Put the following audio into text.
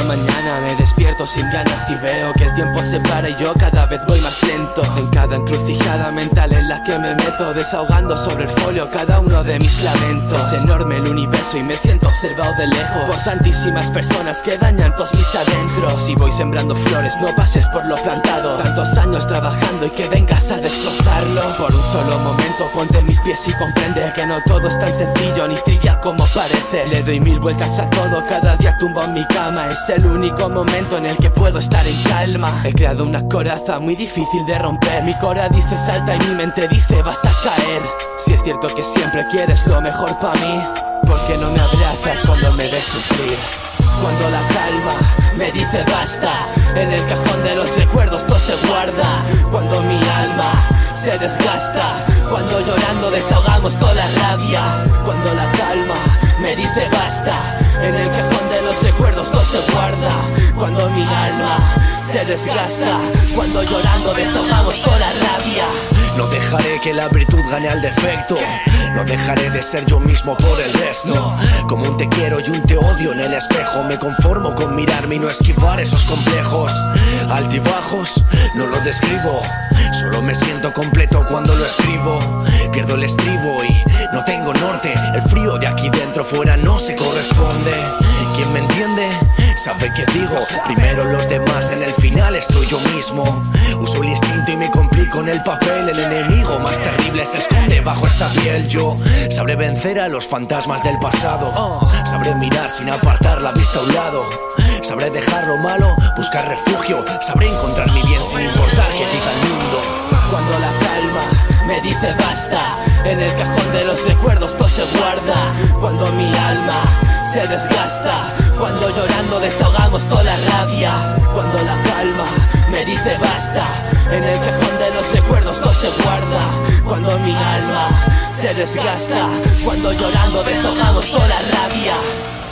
mañana me despierto sin ganas y veo que el tiempo se para y yo cada vez voy más lento. En cada encrucijada mental en la que me meto, desahogando sobre el folio cada uno de mis lamentos. Es enorme el universo y me siento observado de lejos por tantísimas personas que dañan todos mis adentros. Si voy sembrando flores, no pases por lo plantado. Tantos años trabajando y que vengas a destrozarlo. Por un solo momento ponte en mis pies y comprende que no todo es tan sencillo ni trivial como parece. Le doy 1000 vueltas a todo, cada día tumbo en mi cama. Es el único momento en el que puedo estar en calma. He creado una coraza muy difícil de romper. Mi cora dice salta y mi mente dice vas a caer. Si es cierto que siempre quieres lo mejor para mí, ¿por qué no me abrazas cuando me ves sufrir? Cuando la calma me dice basta, en el cajón de los recuerdos todo se guarda. Cuando mi alma se desgasta, cuando llorando desahogamos toda la rabia. Cuando la calma me dice basta, en el cajón de los recuerdos todo se guarda. Cuando mi alma se desgasta, cuando llorando desahogamos toda la rabia. No dejaré que la virtud gane al defecto. No dejaré de ser yo mismo por el resto. Como un te quiero y un te odio en el espejo, me conformo con mirarme y no esquivar esos complejos. Altibajos, no lo describo, solo me siento completo cuando lo escribo. Pierdo el estribo y no tengo norte. El frío de aquí dentro fuera no se corresponde. ¿Quién me entiende? Sabe que digo, primero los demás, en el final estoy yo mismo. Uso el instinto y me complico en el papel. El enemigo más terrible se esconde bajo esta piel. Yo sabré vencer a los fantasmas del pasado. Sabré mirar sin apartar la vista a un lado. Sabré dejar lo malo, buscar refugio. Sabré encontrar mi bien sin importar que diga el mundo. Cuando la calma me dice basta, en el cajón de los recuerdos todo se guarda. Cuando mi alma se desgasta, cuando llorando desahogamos toda la rabia. Cuando la calma me dice basta, en el cajón de los recuerdos todo se guarda. Cuando mi alma se desgasta, cuando llorando desahogamos toda la rabia.